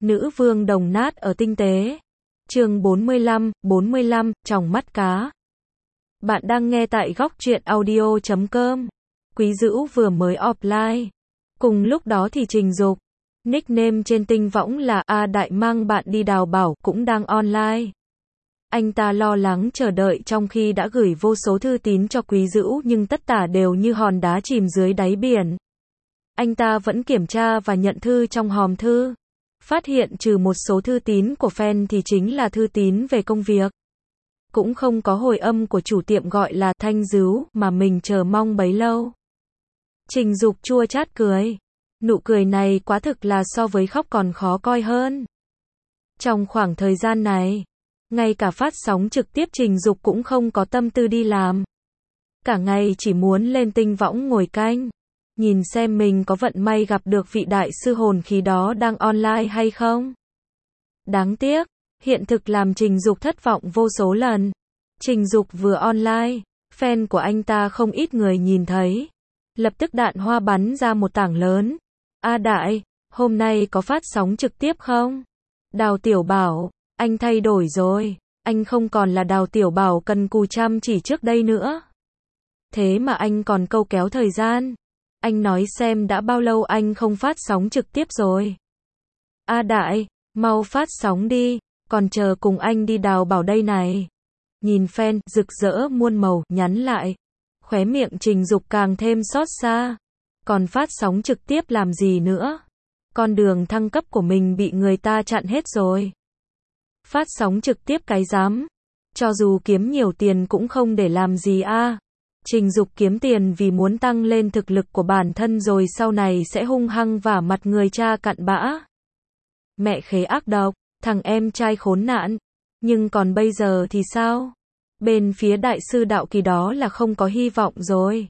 Nữ vương đồng nát ở tinh tế. Chương 45, tròng mắt cá. Bạn đang nghe tại góc truyện audio.com. Quý Dữu vừa mới offline. Cùng lúc đó thì Trình Dục, nickname trên tinh võng là A Đại mang bạn đi đào bảo, cũng đang online. Anh ta lo lắng chờ đợi trong khi đã gửi vô số thư tín cho Quý Dữu nhưng tất cả đều như hòn đá chìm dưới đáy biển. Anh ta vẫn kiểm tra và nhận thư trong hòm thư. Phát hiện trừ một số thư tín của fan thì chính là thư tín về công việc. Cũng không có hồi âm của chủ tiệm gọi là Thanh Dứu mà mình chờ mong bấy lâu. Trình Dục chua chát cười. Nụ cười này quá thực là so với khóc còn khó coi hơn. Trong khoảng thời gian này, ngay cả phát sóng trực tiếp Trình Dục cũng không có tâm tư đi làm. Cả ngày chỉ muốn lên tinh võng ngồi canh, nhìn xem mình có vận may gặp được vị đại sư hồn khí đó đang online hay không. Đáng tiếc, hiện thực làm Trình Dục thất vọng vô số lần. Trình Dục vừa online, fan của anh ta không ít người nhìn thấy. Lập tức đạn hoa bắn ra một tảng lớn. A Đại, hôm nay có phát sóng trực tiếp không? Đào Tiểu Bảo, anh thay đổi rồi. Anh không còn là Đào Tiểu Bảo cần cù chăm chỉ trước đây nữa. Thế mà anh còn câu kéo thời gian. Anh nói xem đã bao lâu anh không phát sóng trực tiếp rồi. A Đại, mau phát sóng đi, còn chờ cùng anh đi đào bảo đây này. Nhìn fan, rực rỡ muôn màu, nhắn lại. Khóe miệng Trình Dục càng thêm xót xa. Còn phát sóng trực tiếp làm gì nữa? Con đường thăng cấp của mình bị người ta chặn hết rồi. Phát sóng trực tiếp cái dám. Cho dù kiếm nhiều tiền cũng không để làm gì a. Trình Dục kiếm tiền vì muốn tăng lên thực lực của bản thân rồi sau này sẽ hung hăng vả mặt người cha cặn bã. Mẹ khế ác độc, thằng em trai khốn nạn. Nhưng còn bây giờ thì sao? Bên phía đại sư đạo kỳ đó là không có hy vọng rồi.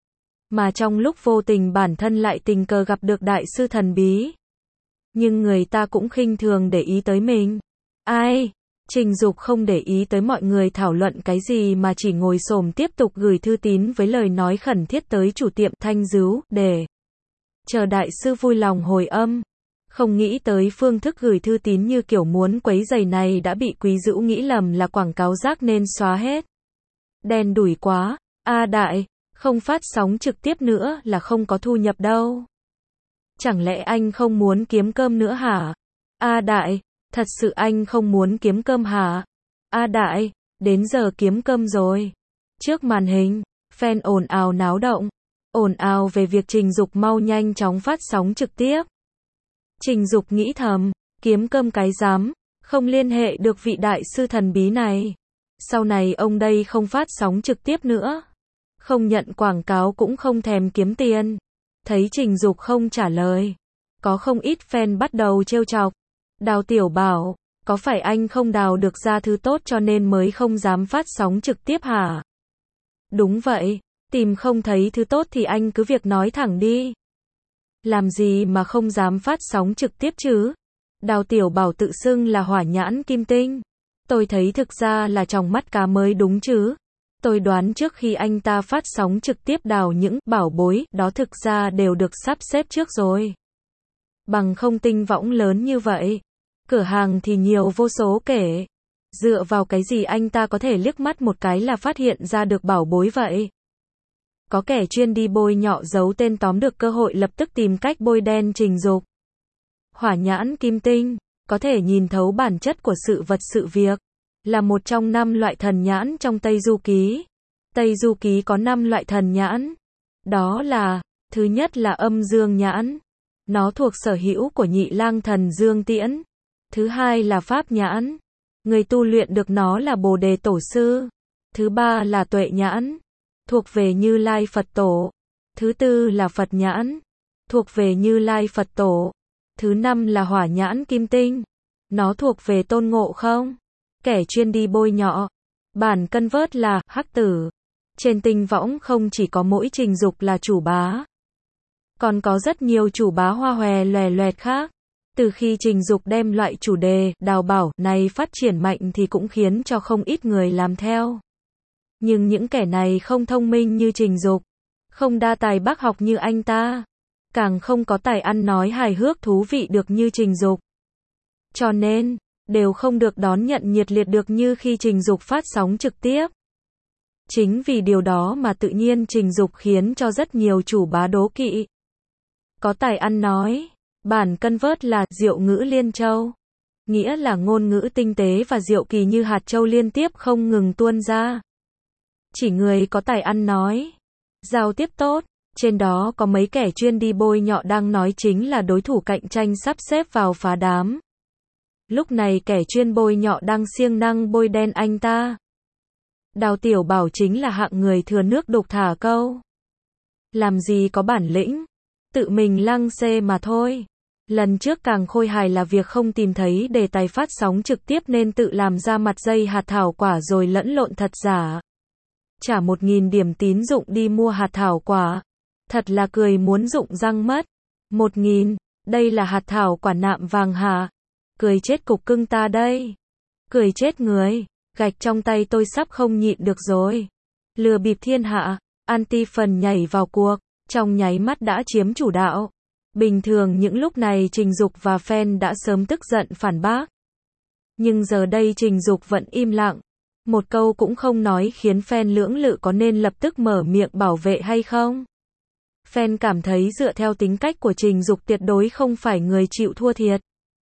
Mà trong lúc vô tình bản thân lại tình cờ gặp được đại sư thần bí. Nhưng người ta cũng khinh thường để ý tới mình. Ai? Trình Dục không để ý tới mọi người thảo luận cái gì mà chỉ ngồi xổm tiếp tục gửi thư tín với lời nói khẩn thiết tới chủ tiệm Thanh Dứu để chờ đại sư vui lòng hồi âm. Không nghĩ tới phương thức gửi thư tín như kiểu muốn quấy rầy này đã bị Quý Dữu nghĩ lầm là quảng cáo rác nên xóa hết. Đen đủi quá. A Đại, không phát sóng trực tiếp nữa là không có thu nhập đâu. Chẳng lẽ anh không muốn kiếm cơm nữa hả? A Đại, thật sự anh không muốn kiếm cơm hả? A Đại, đến giờ kiếm cơm rồi. Trước màn hình, fan ồn ào náo động. Ồn ào về việc Trình Dục mau nhanh chóng phát sóng trực tiếp. Trình Dục nghĩ thầm, kiếm cơm cái dám, không liên hệ được vị đại sư thần bí này. Sau này ông đây không phát sóng trực tiếp nữa. Không nhận quảng cáo cũng không thèm kiếm tiền. Thấy Trình Dục không trả lời. Có không ít fan bắt đầu trêu chọc. Đào Tiểu Bảo, có phải anh không đào được ra thứ tốt cho nên mới không dám phát sóng trực tiếp hả? Đúng vậy, tìm không thấy thứ tốt thì anh cứ việc nói thẳng đi. Làm gì mà không dám phát sóng trực tiếp chứ? Đào Tiểu Bảo tự xưng là hỏa nhãn kim tinh. Tôi thấy thực ra là tròng mắt cá mới đúng chứ. Tôi đoán trước khi anh ta phát sóng trực tiếp đào những bảo bối đó thực ra đều được sắp xếp trước rồi. Bằng không tinh võng lớn như vậy. Cửa hàng thì nhiều vô số kể. Dựa vào cái gì anh ta có thể liếc mắt một cái là phát hiện ra được bảo bối vậy? Có kẻ chuyên đi bôi nhọ giấu tên tóm được cơ hội lập tức tìm cách bôi đen Trình Dục. Hỏa nhãn kim tinh, có thể nhìn thấu bản chất của sự vật sự việc. Là một trong 5 loại thần nhãn trong Tây Du Ký. Tây Du Ký có 5 loại thần nhãn. Đó là, thứ nhất là âm dương nhãn. Nó thuộc sở hữu của Nhị Lang Thần Dương Tiễn. Thứ hai là pháp nhãn. Người tu luyện được nó là Bồ Đề Tổ Sư. Thứ ba là tuệ nhãn. Thuộc về Như Lai Phật Tổ. Thứ tư là Phật nhãn. Thuộc về Như Lai Phật Tổ. Thứ năm là hỏa nhãn kim tinh. Nó thuộc về Tôn Ngộ Không. Kẻ chuyên đi bôi nhọ. Bản cân vớt là hắc tử. Trên tinh võng không chỉ có mỗi Trình Dục là chủ bá. Còn có rất nhiều chủ bá hoa hòe loè loẹt khác. Từ khi Trình Dục đem loại chủ đề đào bảo này phát triển mạnh thì cũng khiến cho không ít người làm theo. Nhưng những kẻ này không thông minh như Trình Dục, không đa tài bác học như anh ta, càng không có tài ăn nói hài hước thú vị được như Trình Dục. cho nên, đều không được đón nhận nhiệt liệt được như khi Trình Dục phát sóng trực tiếp. Chính vì điều đó mà tự nhiên Trình Dục khiến cho rất nhiều chủ bá đố kỵ. Có tài ăn nói, bản convert là diệu ngữ liên châu, nghĩa là ngôn ngữ tinh tế và diệu kỳ như hạt châu liên tiếp không ngừng tuôn ra. Chỉ người có tài ăn nói, giao tiếp tốt, trên đó có mấy kẻ chuyên đi bôi nhọ đang nói chính là đối thủ cạnh tranh sắp xếp vào phá đám. Lúc này kẻ chuyên bôi nhọ đang siêng năng bôi đen anh ta. Đào Tiểu Bảo chính là hạng người thừa nước đục thả câu. Làm gì có bản lĩnh, tự mình lăng xê mà thôi. Lần trước càng khôi hài là việc không tìm thấy đề tài phát sóng trực tiếp nên tự làm ra mặt dây hạt thảo quả rồi lẫn lộn thật giả. Trả 1.000 điểm tín dụng đi mua hạt thảo quả. Thật là cười muốn rụng răng mất. 1.000, đây là hạt thảo quả nạm vàng hả? Cười chết cục cưng ta đây. Cười chết người, gạch trong tay tôi sắp không nhịn được rồi. Lừa bịp thiên hạ, anti-phần nhảy vào cuộc, trong nháy mắt đã chiếm chủ đạo. Bình thường những lúc này Trình Dục và fan đã sớm tức giận phản bác. Nhưng giờ đây Trình Dục vẫn im lặng. Một câu cũng không nói khiến fan lưỡng lự có nên lập tức mở miệng bảo vệ hay không. Fan cảm thấy dựa theo tính cách của Trình Dục tuyệt đối không phải người chịu thua thiệt.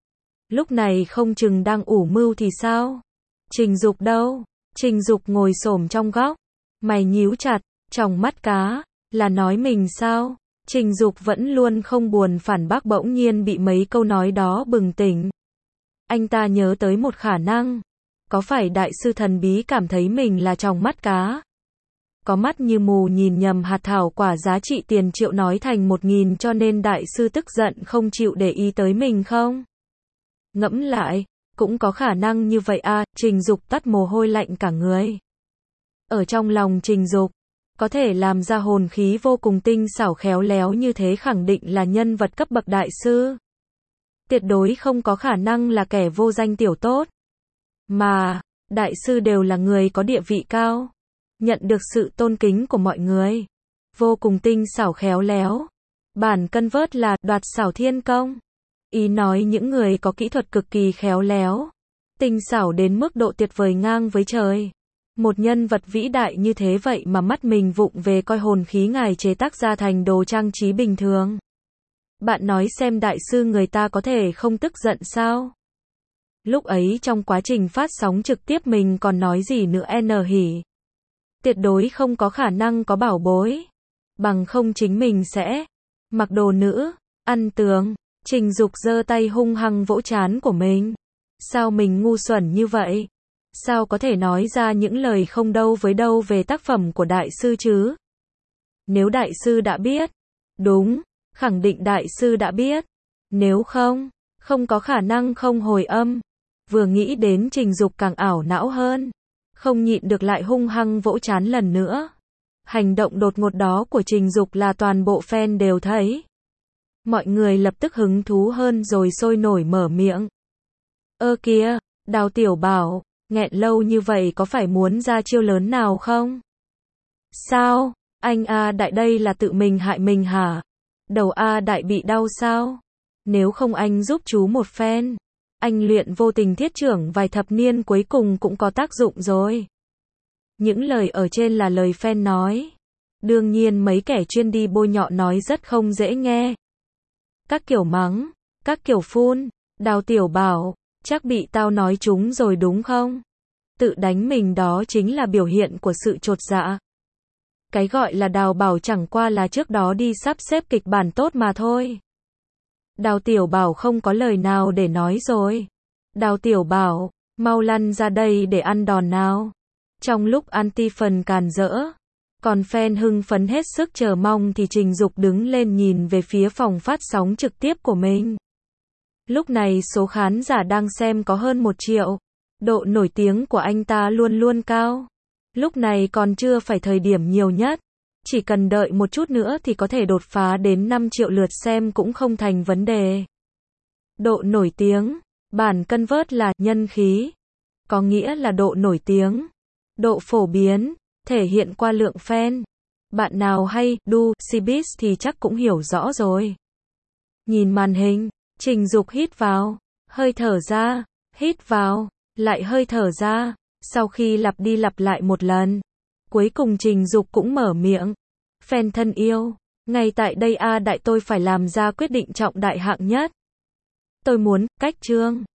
Lúc này không chừng đang ủ mưu thì sao? Trình Dục đâu? Trình Dục ngồi xổm trong góc, mày nhíu chặt, tròng mắt cá, là nói mình sao? Trình Dục vẫn luôn không buồn phản bác bỗng nhiên bị mấy câu nói đó bừng tỉnh. Anh ta nhớ tới một khả năng. Có phải đại sư thần bí cảm thấy mình là tròng mắt cá? Có mắt như mù nhìn nhầm hạt thảo quả giá trị tiền triệu nói thành 1.000 cho nên đại sư tức giận không chịu để ý tới mình không? Ngẫm lại, cũng có khả năng như vậy à, Trình Dục tắt mồ hôi lạnh cả người. Ở trong lòng Trình Dục, có thể làm ra hồn khí vô cùng tinh xảo khéo léo như thế khẳng định là nhân vật cấp bậc đại sư. Tuyệt đối không có khả năng là kẻ vô danh tiểu tốt. Mà, đại sư đều là người có địa vị cao, nhận được sự tôn kính của mọi người. Vô cùng tinh xảo khéo léo. Bản convert là đoạt xảo thiên công. Ý nói những người có kỹ thuật cực kỳ khéo léo, tinh xảo đến mức độ tuyệt vời ngang với trời. Một nhân vật vĩ đại như thế vậy mà mắt mình vụng về coi hồn khí ngài chế tác ra thành đồ trang trí bình thường. Bạn nói xem đại sư người ta có thể không tức giận sao? Lúc ấy trong quá trình phát sóng trực tiếp mình còn nói gì nữa hỉ. Tuyệt đối không có khả năng có bảo bối. Bằng không chính mình sẽ mặc đồ nữ, ăn tường. Trình Dục giơ tay hung hăng vỗ trán của mình. Sao mình ngu xuẩn như vậy? Sao có thể nói ra những lời không đâu với đâu về tác phẩm của đại sư chứ? Nếu đại sư đã biết. Đúng, khẳng định đại sư đã biết. Nếu không, không có khả năng không hồi âm. Vừa nghĩ đến Trình Dục càng ảo não hơn. Không nhịn được lại hung hăng vỗ trán lần nữa. Hành động đột ngột đó của Trình Dục là toàn bộ fan đều thấy. Mọi người lập tức hứng thú hơn rồi sôi nổi mở miệng. Ơ kìa, Đào Tiểu Bảo, nghẹn lâu như vậy có phải muốn ra chiêu lớn nào không? Sao, anh A Đại đây là tự mình hại mình hả? Đầu A Đại bị đau sao? Nếu không anh giúp chú một phen. Anh luyện vô tình thiết trưởng vài thập niên cuối cùng cũng có tác dụng rồi. Những lời ở trên là lời fan nói. Đương nhiên mấy kẻ chuyên đi bôi nhọ nói rất không dễ nghe. Các kiểu mắng, các kiểu phun, Đào Tiểu Bảo, chắc bị tao nói trúng rồi đúng không? Tự đánh mình đó chính là biểu hiện của sự chột dạ. Cái gọi là Đào Bảo chẳng qua là trước đó đi sắp xếp kịch bản tốt mà thôi. Đào Tiểu Bảo không có lời nào để nói rồi. Đào Tiểu Bảo, mau lăn ra đây để ăn đòn nào. Trong lúc anti phần càn rỡ, còn fan hưng phấn hết sức chờ mong thì Trình Dục đứng lên nhìn về phía phòng phát sóng trực tiếp của mình. Lúc này số khán giả đang xem có hơn 1 triệu. Độ nổi tiếng của anh ta luôn luôn cao. Lúc này còn chưa phải thời điểm nhiều nhất. Chỉ cần đợi một chút nữa thì có thể đột phá đến 5 triệu lượt xem cũng không thành vấn đề. Độ nổi tiếng, bản convert là nhân khí. Có nghĩa là độ nổi tiếng. Độ phổ biến, thể hiện qua lượng fan. Bạn nào hay đu Cbiz thì chắc cũng hiểu rõ rồi. Nhìn màn hình, Trình Dục hít vào, hơi thở ra, hít vào, lại hơi thở ra. Sau khi lặp đi lặp lại một lần, cuối cùng Trình Dục cũng mở miệng. Fan thân yêu, ngay tại đây đại tôi phải làm ra quyết định trọng đại hạng nhất. Tôi muốn, cách chương.